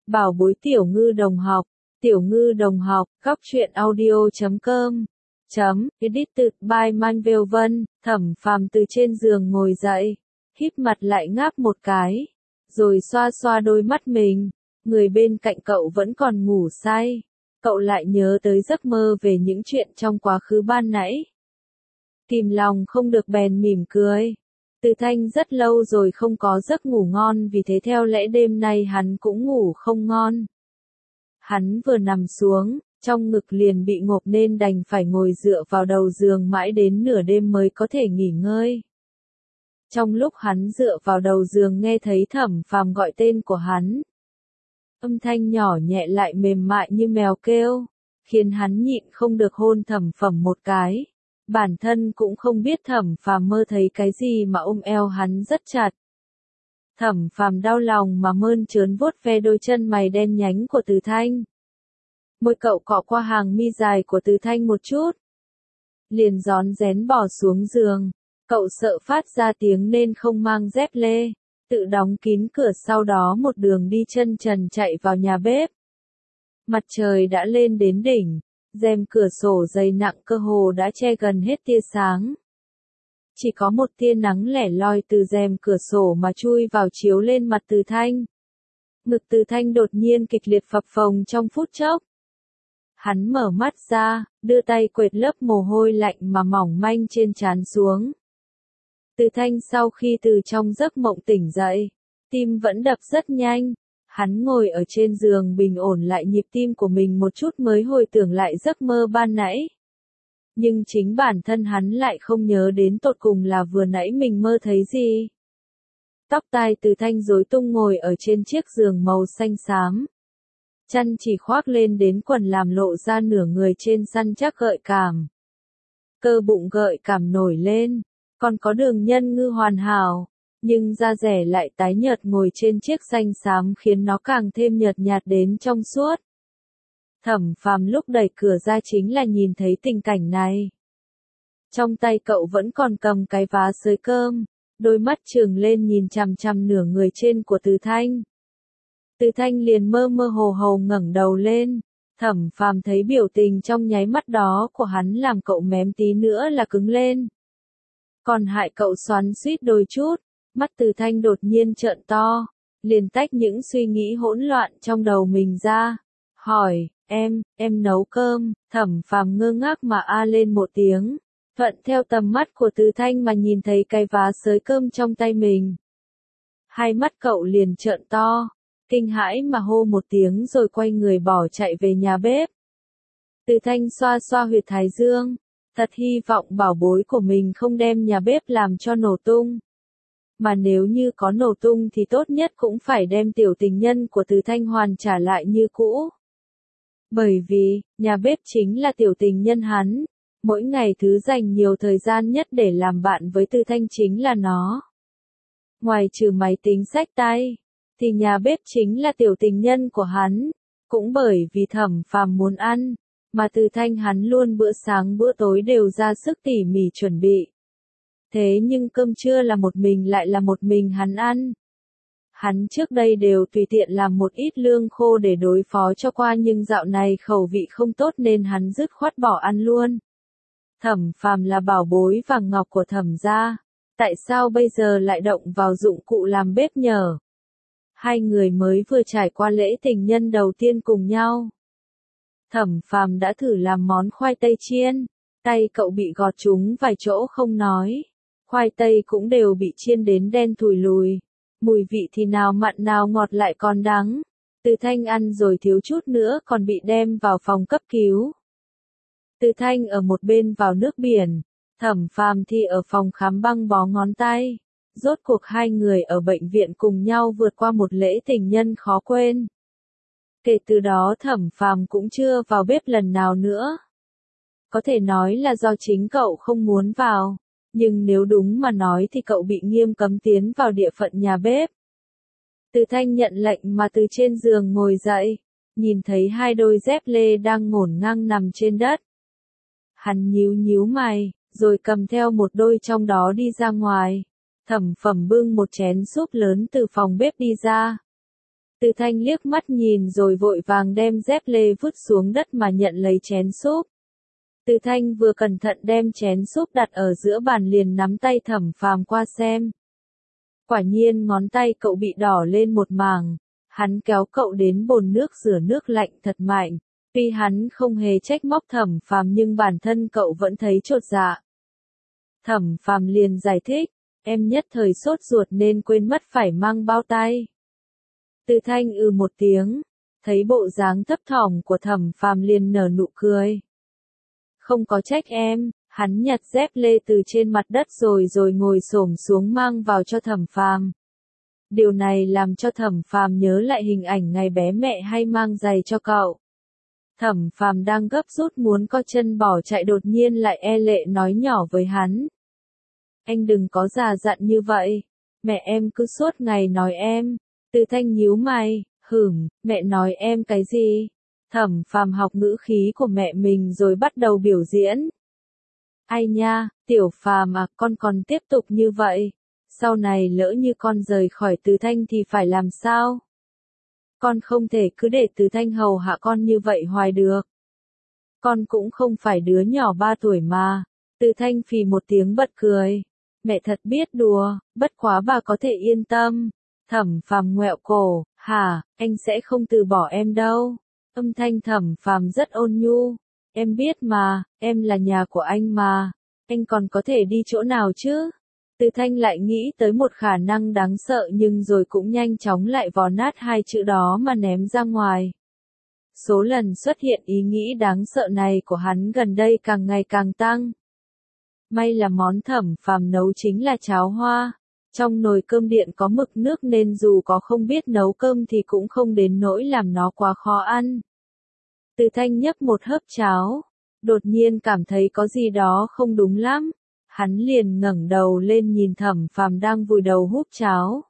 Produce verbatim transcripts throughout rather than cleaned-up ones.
Bảo bối tiểu ngư đồng học, tiểu ngư đồng học, góc truyện audio chấm com, chấm, edited by Manvel Vân, Thẩm Phàm từ trên giường ngồi dậy, híp mặt lại ngáp một cái, rồi xoa xoa đôi mắt mình, người bên cạnh cậu vẫn còn ngủ say, cậu lại nhớ tới giấc mơ về những chuyện trong quá khứ ban nãy. Kìm lòng không được bèn mỉm cười. Từ Thanh rất lâu rồi không có giấc ngủ ngon, vì thế theo lẽ đêm nay hắn cũng ngủ không ngon. Hắn vừa nằm xuống, trong ngực liền bị ngộp nên đành phải ngồi dựa vào đầu giường mãi đến nửa đêm mới có thể nghỉ ngơi. Trong lúc hắn dựa vào đầu giường nghe thấy Thẩm Phàm gọi tên của hắn. Âm thanh nhỏ nhẹ lại mềm mại như mèo kêu, khiến hắn nhịn không được hôn Thẩm Phàm một cái. Bản thân cũng không biết Thẩm Phàm mơ thấy cái gì mà ôm eo hắn rất chặt. Thẩm Phàm đau lòng mà mơn trớn vuốt ve đôi chân mày đen nhánh của Từ Thanh. Môi cậu cọ qua hàng mi dài của Từ Thanh một chút. Liền rón rén bỏ xuống giường, cậu sợ phát ra tiếng nên không mang dép lê, tự đóng kín cửa, sau đó một đường đi chân trần chạy vào nhà bếp. Mặt trời đã lên đến đỉnh. Rèm cửa sổ dày nặng cơ hồ đã che gần hết tia sáng. Chỉ có một tia nắng lẻ loi từ rèm cửa sổ mà chui vào chiếu lên mặt Từ Thanh. Ngực Từ Thanh đột nhiên kịch liệt phập phồng trong phút chốc. Hắn mở mắt ra, đưa tay quệt lớp mồ hôi lạnh mà mỏng manh trên trán xuống. Từ Thanh sau khi từ trong giấc mộng tỉnh dậy, tim vẫn đập rất nhanh. Hắn ngồi ở trên giường bình ổn lại nhịp tim của mình một chút mới hồi tưởng lại giấc mơ ban nãy. Nhưng chính bản thân hắn lại không nhớ đến tột cùng là vừa nãy mình mơ thấy gì. Tóc tai Từ Thanh rối tung ngồi ở trên chiếc giường màu xanh xám. Chăn chỉ khoác lên đến quần làm lộ ra nửa người trên săn chắc gợi cảm. Cơ bụng gợi cảm nổi lên, còn có đường nhân ngư hoàn hảo. Nhưng da rẻ lại tái nhợt ngồi trên chiếc xanh xám khiến nó càng thêm nhợt nhạt đến trong suốt. Thẩm Phàm lúc đẩy cửa ra chính là nhìn thấy tình cảnh này. Trong tay cậu vẫn còn cầm cái vá xới cơm, đôi mắt trừng lên nhìn chằm chằm nửa người trên của Từ Thanh. Từ Thanh liền mơ mơ hồ hồ ngẩng đầu lên, Thẩm Phàm thấy biểu tình trong nháy mắt đó của hắn làm cậu mém tí nữa là cứng lên. Còn hại cậu xoắn xuýt đôi chút. Mắt Từ Thanh đột nhiên trợn to, liền tách những suy nghĩ hỗn loạn trong đầu mình ra, hỏi, em, em nấu cơm. Thẩm Phàm ngơ ngác mà a lên một tiếng, thuận theo tầm mắt của Từ Thanh mà nhìn thấy cái vá xới cơm trong tay mình. Hai mắt cậu liền trợn to, kinh hãi mà hô một tiếng rồi quay người bỏ chạy về nhà bếp. Từ Thanh xoa xoa huyệt thái dương, thật hy vọng bảo bối của mình không đem nhà bếp làm cho nổ tung. Mà nếu như có nổ tung thì tốt nhất cũng phải đem tiểu tình nhân của Từ Thanh hoàn trả lại như cũ. Bởi vì, nhà bếp chính là tiểu tình nhân hắn, mỗi ngày thứ dành nhiều thời gian nhất để làm bạn với Từ Thanh chính là nó. Ngoài trừ máy tính xách tay, thì nhà bếp chính là tiểu tình nhân của hắn, cũng bởi vì Thẩm Phàm muốn ăn, mà Từ Thanh hắn luôn bữa sáng bữa tối đều ra sức tỉ mỉ chuẩn bị. Thế nhưng cơm trưa là một mình lại là một mình hắn ăn. Hắn trước đây đều tùy tiện làm một ít lương khô để đối phó cho qua, nhưng dạo này khẩu vị không tốt nên hắn dứt khoát bỏ ăn luôn. Thẩm Phàm là bảo bối vàng ngọc của Thẩm gia, tại sao bây giờ lại động vào dụng cụ làm bếp nhờ? Hai người mới vừa trải qua lễ tình nhân đầu tiên cùng nhau. Thẩm Phàm đã thử làm món khoai tây chiên, tay cậu bị gọt trúng vài chỗ không nói. Khoai tây cũng đều bị chiên đến đen thùi lùi, mùi vị thì nào mặn nào ngọt lại còn đắng. Từ Thanh ăn rồi thiếu chút nữa còn bị đem vào phòng cấp cứu. Từ Thanh ở một bên vào nước biển, Thẩm Phàm thì ở phòng khám băng bó ngón tay. Rốt cuộc hai người ở bệnh viện cùng nhau vượt qua một lễ tình nhân khó quên. Kể từ đó Thẩm Phàm cũng chưa vào bếp lần nào nữa. Có thể nói là do chính cậu không muốn vào. Nhưng nếu đúng mà nói thì cậu bị nghiêm cấm tiến vào địa phận nhà bếp. Từ Thanh nhận lệnh mà từ trên giường ngồi dậy, nhìn thấy hai đôi dép lê đang ngổn ngang nằm trên đất. Hắn nhíu nhíu mày, rồi cầm theo một đôi trong đó đi ra ngoài. Thẩm Phàm bưng một chén súp lớn từ phòng bếp đi ra. Từ Thanh liếc mắt nhìn rồi vội vàng đem dép lê vứt xuống đất mà nhận lấy chén súp. Từ Thanh vừa cẩn thận đem chén súp đặt ở giữa bàn liền nắm tay Thẩm Phàm qua xem. Quả nhiên ngón tay cậu bị đỏ lên một mảng, hắn kéo cậu đến bồn nước rửa nước lạnh thật mạnh. Tuy hắn không hề trách móc Thẩm Phàm nhưng bản thân cậu vẫn thấy chột dạ. Thẩm Phàm liền giải thích, em nhất thời sốt ruột nên quên mất phải mang bao tay. Từ Thanh ừ một tiếng, thấy bộ dáng thấp thỏm của Thẩm Phàm liền nở nụ cười. Không có trách em, hắn nhặt dép lê từ trên mặt đất rồi rồi ngồi xổm xuống mang vào cho Thẩm Phàm. Điều này làm cho Thẩm Phàm nhớ lại hình ảnh ngày bé mẹ hay mang giày cho cậu. Thẩm Phàm đang gấp rút muốn co chân bỏ chạy đột nhiên lại e lệ nói nhỏ với hắn. Anh đừng có già dặn như vậy, mẹ em cứ suốt ngày nói em. Từ Thanh nhíu mày, hửm, mẹ nói em cái gì? Thẩm Phàm học ngữ khí của mẹ mình rồi bắt đầu biểu diễn. Ai nha, Tiểu Phàm à, con còn tiếp tục như vậy. Sau này lỡ như con rời khỏi Từ Thanh thì phải làm sao? Con không thể cứ để Từ Thanh hầu hạ con như vậy hoài được. Con cũng không phải đứa nhỏ ba tuổi mà. Từ Thanh phì một tiếng bật cười. Mẹ thật biết đùa, bất quá bà có thể yên tâm. Thẩm Phàm ngoẹo cổ, hả, anh sẽ không từ bỏ em đâu. Âm thanh Thẩm Phàm rất ôn nhu. Em biết mà, em là nhà của anh mà. Anh còn có thể đi chỗ nào chứ? Từ Thanh lại nghĩ tới một khả năng đáng sợ nhưng rồi cũng nhanh chóng lại vò nát hai chữ đó mà ném ra ngoài. Số lần xuất hiện ý nghĩ đáng sợ này của hắn gần đây càng ngày càng tăng. May là món Thẩm Phàm nấu chính là cháo hoa. Trong nồi cơm điện có mực nước nên dù có không biết nấu cơm thì cũng không đến nỗi làm nó quá khó ăn. Từ Thanh nhấp một hớp cháo, đột nhiên cảm thấy có gì đó không đúng lắm. Hắn liền ngẩng đầu lên nhìn Thẩm Phàm đang vùi đầu húp cháo.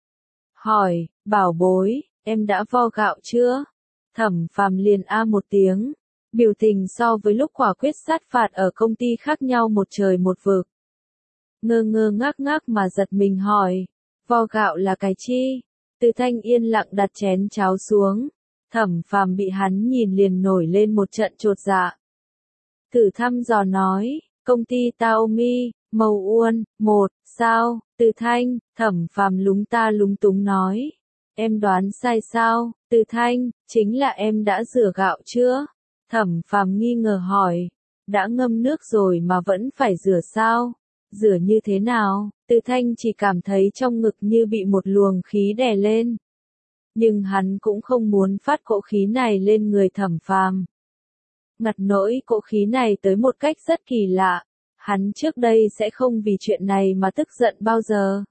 Hỏi, bảo bối, em đã vo gạo chưa? Thẩm Phàm liền a một tiếng, biểu tình so với lúc quả quyết sát phạt ở công ty khác nhau một trời một vực. Ngơ ngơ ngác ngác mà giật mình hỏi, vo gạo là cái chi? Từ Thanh yên lặng đặt chén cháo xuống. Thẩm Phàm bị hắn nhìn liền nổi lên một trận chột dạ. Thử thăm dò nói, công ty Taomi, Màu Uôn, một, sao? Từ Thanh, Thẩm Phàm lúng ta lúng túng nói. Em đoán sai sao? Từ Thanh, chính là em đã rửa gạo chưa? Thẩm Phàm nghi ngờ hỏi. Đã ngâm nước rồi mà vẫn phải rửa sao? Rửa như thế nào? Từ Thanh chỉ cảm thấy trong ngực như bị một luồng khí đè lên. Nhưng hắn cũng không muốn phát cỗ khí này lên người Thẩm Phàm. Ngặt nỗi cỗ khí này tới một cách rất kỳ lạ. Hắn trước đây sẽ không vì chuyện này mà tức giận bao giờ.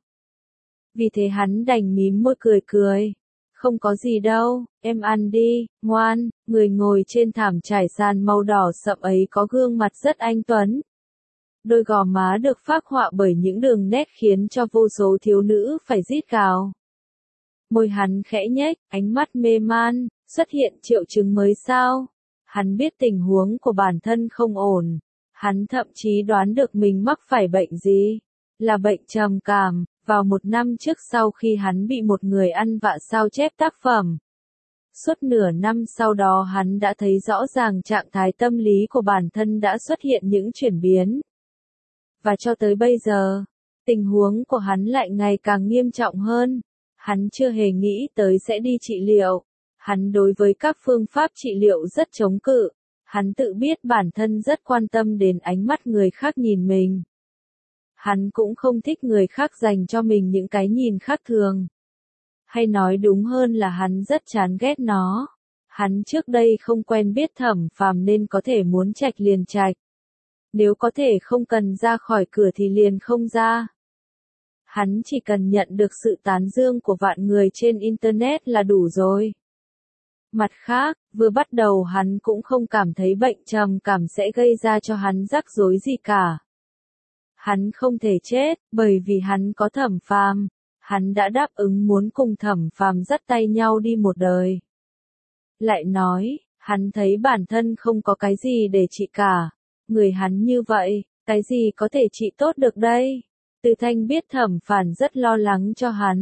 Vì thế hắn đành mím môi cười cười. Không có gì đâu, em ăn đi, ngoan. Người ngồi trên thảm trải sàn màu đỏ sậm ấy có gương mặt rất anh tuấn. Đôi gò má được phác họa bởi những đường nét khiến cho vô số thiếu nữ phải rít gào. Môi hắn khẽ nhếch, ánh mắt mê man, xuất hiện triệu chứng mới sao? Hắn biết tình huống của bản thân không ổn. Hắn thậm chí đoán được mình mắc phải bệnh gì. Là bệnh trầm cảm, vào một năm trước sau khi hắn bị một người ăn vạ sao chép tác phẩm. Suốt nửa năm sau đó hắn đã thấy rõ ràng trạng thái tâm lý của bản thân đã xuất hiện những chuyển biến. Và cho tới bây giờ, tình huống của hắn lại ngày càng nghiêm trọng hơn. Hắn chưa hề nghĩ tới sẽ đi trị liệu. Hắn đối với các phương pháp trị liệu rất chống cự. Hắn tự biết bản thân rất quan tâm đến ánh mắt người khác nhìn mình. Hắn cũng không thích người khác dành cho mình những cái nhìn khác thường. Hay nói đúng hơn là hắn rất chán ghét nó. Hắn trước đây không quen biết Thẩm Phàm nên có thể muốn trạch liền trạch. Nếu có thể không cần ra khỏi cửa thì liền không ra. Hắn chỉ cần nhận được sự tán dương của vạn người trên Internet là đủ rồi. Mặt khác, vừa bắt đầu hắn cũng không cảm thấy bệnh trầm cảm sẽ gây ra cho hắn rắc rối gì cả. Hắn không thể chết, bởi vì hắn có Thẩm Phàm. Hắn đã đáp ứng muốn cùng Thẩm Phàm dắt tay nhau đi một đời. Lại nói, hắn thấy bản thân không có cái gì để trị cả. Người hắn như vậy, cái gì có thể trị tốt được đây? Từ Thanh biết Thẩm Phàm rất lo lắng cho hắn.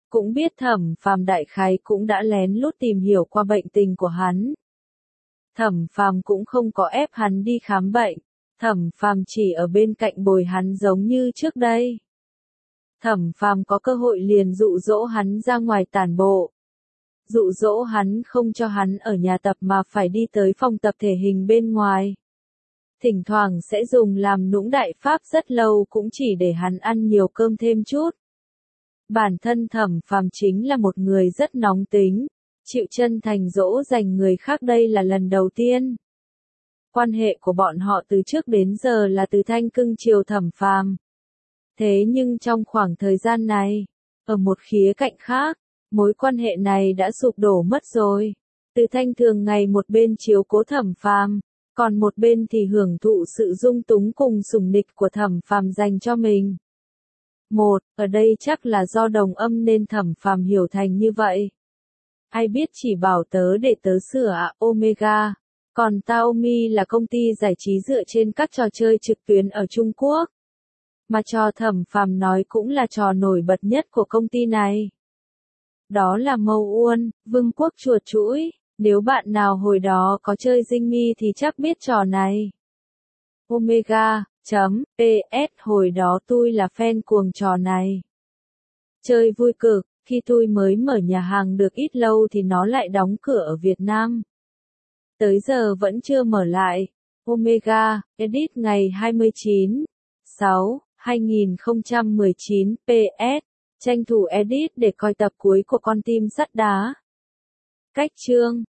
Cũng biết Thẩm Phàm đại khái cũng đã lén lút tìm hiểu qua bệnh tình của hắn. Thẩm Phàm cũng không có ép hắn đi khám bệnh, Thẩm Phàm chỉ ở bên cạnh bồi hắn giống như trước đây. Thẩm Phàm có cơ hội liền dụ dỗ hắn ra ngoài tản bộ. Dụ dỗ hắn không cho hắn ở nhà tập mà phải đi tới phòng tập thể hình bên ngoài. Thỉnh thoảng sẽ dùng làm nũng đại pháp rất lâu cũng chỉ để hắn ăn nhiều cơm thêm chút. Bản thân Thẩm Phàm chính là một người rất nóng tính, chịu chân thành dỗ dành người khác đây là lần đầu tiên. Quan hệ của bọn họ từ trước đến giờ là Từ Thanh cưng chiều Thẩm Phàm. Thế nhưng trong khoảng thời gian này, ở một khía cạnh khác, mối quan hệ này đã sụp đổ mất rồi. Từ Thanh thường ngày một bên chiếu cố Thẩm Phàm, còn một bên thì hưởng thụ sự dung túng cùng sủng nịch của Thẩm Phàm dành cho mình. Một, ở đây chắc là do đồng âm nên Thẩm Phàm hiểu thành như vậy. Ai biết chỉ bảo tớ để tớ sửa à, Omega. Còn Xiaomi là công ty giải trí dựa trên các trò chơi trực tuyến ở Trung Quốc. Mà trò Thẩm Phàm nói cũng là trò nổi bật nhất của công ty này. Đó là Mâu Uôn, Vương quốc chuột chũi. Nếu bạn nào hồi đó có chơi Dinh Mi thì chắc biết trò này. Omega, chấm, pê ét hồi đó tôi là fan cuồng trò này. Chơi vui cực, khi tôi mới mở nhà hàng được ít lâu thì nó lại đóng cửa ở Việt Nam. Tới giờ vẫn chưa mở lại. Omega, edit ngày hai mươi chín tháng sáu, hai nghìn không trăm mười chín, pê ét, tranh thủ edit để coi tập cuối của Con Tim Sắt Đá. Cách chương